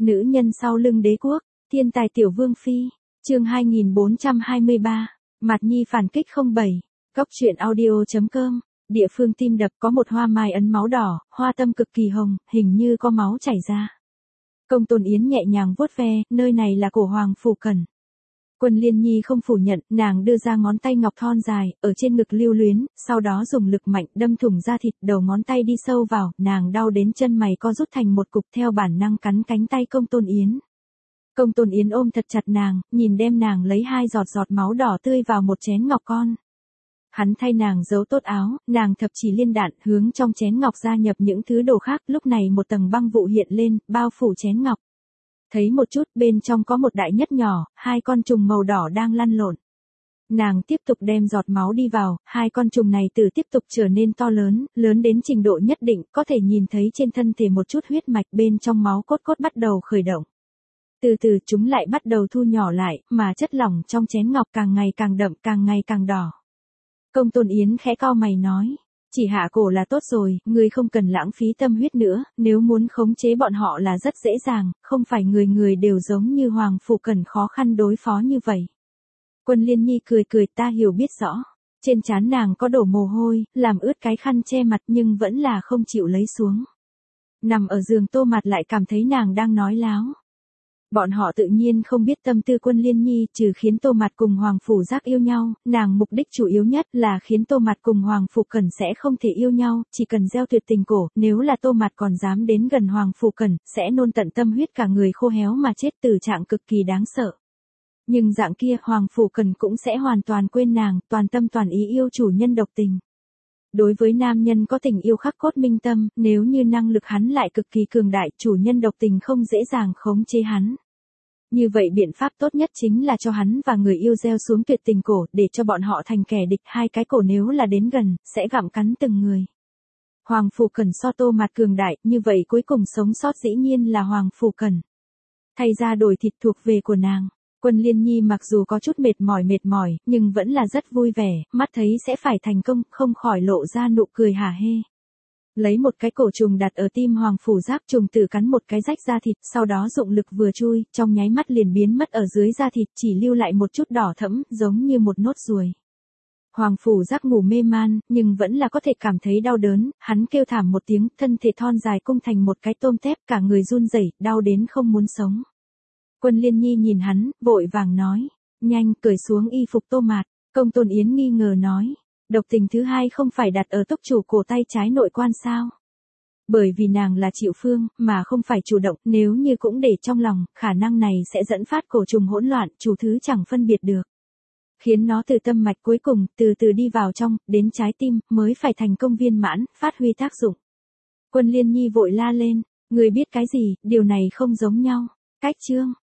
Nữ nhân sau lưng đế quốc, thiên tài tiểu vương phi, chương 2423, Mạt Nhi phản kích 07, Cốc truyện audio.com, địa phương tim đập có một hoa mai ấn máu đỏ, hoa tâm cực kỳ hồng, hình như có máu chảy ra. Công Tôn Yến nhẹ nhàng vuốt ve, nơi này là cổ hoàng phủ cẩn. Quân Liên Nhi không phủ nhận, nàng đưa ra ngón tay ngọc thon dài, ở trên ngực lưu luyến, sau đó dùng lực mạnh đâm thủng da thịt, đầu ngón tay đi sâu vào, nàng đau đến chân mày co rút thành một cục, theo bản năng cắn cánh tay Công Tôn Yến. Công Tôn Yến ôm thật chặt nàng, nhìn đem nàng lấy 2 giọt máu đỏ tươi vào một chén ngọc con. Hắn thay nàng giấu tốt áo, nàng thập chỉ liên đạn hướng trong chén ngọc gia nhập những thứ đồ khác, lúc này một tầng băng vụ hiện lên, bao phủ chén ngọc. Thấy một chút, bên trong có một đại nhất nhỏ, 2 con trùng màu đỏ đang lăn lộn. Nàng tiếp tục đem giọt máu đi vào, 2 con trùng này từ tiếp tục trở nên to lớn, lớn đến trình độ nhất định, có thể nhìn thấy trên thân thể một chút huyết mạch bên trong máu cốt bắt đầu khởi động. Từ từ chúng lại bắt đầu thu nhỏ lại, mà chất lỏng trong chén ngọc càng ngày càng đậm, càng ngày càng đỏ. Công Tôn Yến khẽ cau mày nói, chỉ hạ cổ là tốt rồi, ngươi không cần lãng phí tâm huyết nữa, nếu muốn khống chế bọn họ là rất dễ dàng, không phải người người đều giống như Hoàng Phủ Cẩn khó khăn đối phó như vậy. Quân Liên Nhi cười cười, ta hiểu biết rõ. Trên trán nàng có đổ mồ hôi, làm ướt cái khăn che mặt nhưng vẫn là không chịu lấy xuống. Nằm ở giường Tô Mạt lại cảm thấy nàng đang nói láo. Bọn họ tự nhiên không biết tâm tư Quân Liên Nhi, trừ khiến Tô Mạt cùng Hoàng Phủ Giác yêu nhau, nàng mục đích chủ yếu nhất là khiến Tô Mạt cùng Hoàng Phủ Cẩn sẽ không thể yêu nhau, chỉ cần gieo tuyệt tình cổ, nếu là Tô Mạt còn dám đến gần Hoàng Phủ Cẩn, sẽ nôn tận tâm huyết cả người khô héo mà chết, tử trạng cực kỳ đáng sợ. Nhưng dạng kia, Hoàng Phủ Cẩn cũng sẽ hoàn toàn quên nàng, toàn tâm toàn ý yêu chủ nhân độc tình. Đối với nam nhân có tình yêu khắc cốt minh tâm, nếu như năng lực hắn lại cực kỳ cường đại, chủ nhân độc tình không dễ dàng khống chế hắn. Như vậy biện pháp tốt nhất chính là cho hắn và người yêu gieo xuống tuyệt tình cổ, để cho bọn họ thành kẻ địch, 2 cái cổ nếu là đến gần, sẽ gặm cắn từng người. Hoàng Phủ Cẩn so Tô Mạt cường đại, như vậy cuối cùng sống sót dĩ nhiên là Hoàng Phủ Cẩn. Thay ra đổi thịt thuộc về của nàng. Quân Liên Nhi mặc dù có chút mệt mỏi, nhưng vẫn là rất vui vẻ, mắt thấy sẽ phải thành công, không khỏi lộ ra nụ cười hả hê. Lấy một cái cổ trùng đặt ở tim Hoàng Phủ Giác, trùng tử cắn một cái rách da thịt, sau đó dụng lực vừa chui, trong nháy mắt liền biến mất ở dưới da thịt, chỉ lưu lại một chút đỏ thẫm, giống như một nốt ruồi. Hoàng Phủ Giác ngủ mê man, nhưng vẫn là có thể cảm thấy đau đớn, hắn kêu thảm một tiếng, thân thể thon dài cung thành một cái tôm tép, cả người run rẩy, đau đến không muốn sống. Quân Liên Nhi nhìn hắn, vội vàng nói, nhanh, cởi xuống y phục Tô Mạt. Công Tôn Yến nghi ngờ nói, độc tình thứ 2 không phải đặt ở túc chủ cổ tay trái nội quan sao? Bởi vì nàng là chịu phương, mà không phải chủ động, nếu như cũng để trong lòng, khả năng này sẽ dẫn phát cổ trùng hỗn loạn, chủ thứ chẳng phân biệt được. Khiến nó từ tâm mạch cuối cùng, từ từ đi vào trong, đến trái tim, mới phải thành công viên mãn, phát huy tác dụng. Quân Liên Nhi vội la lên, người biết cái gì, điều này không giống nhau. Cách chương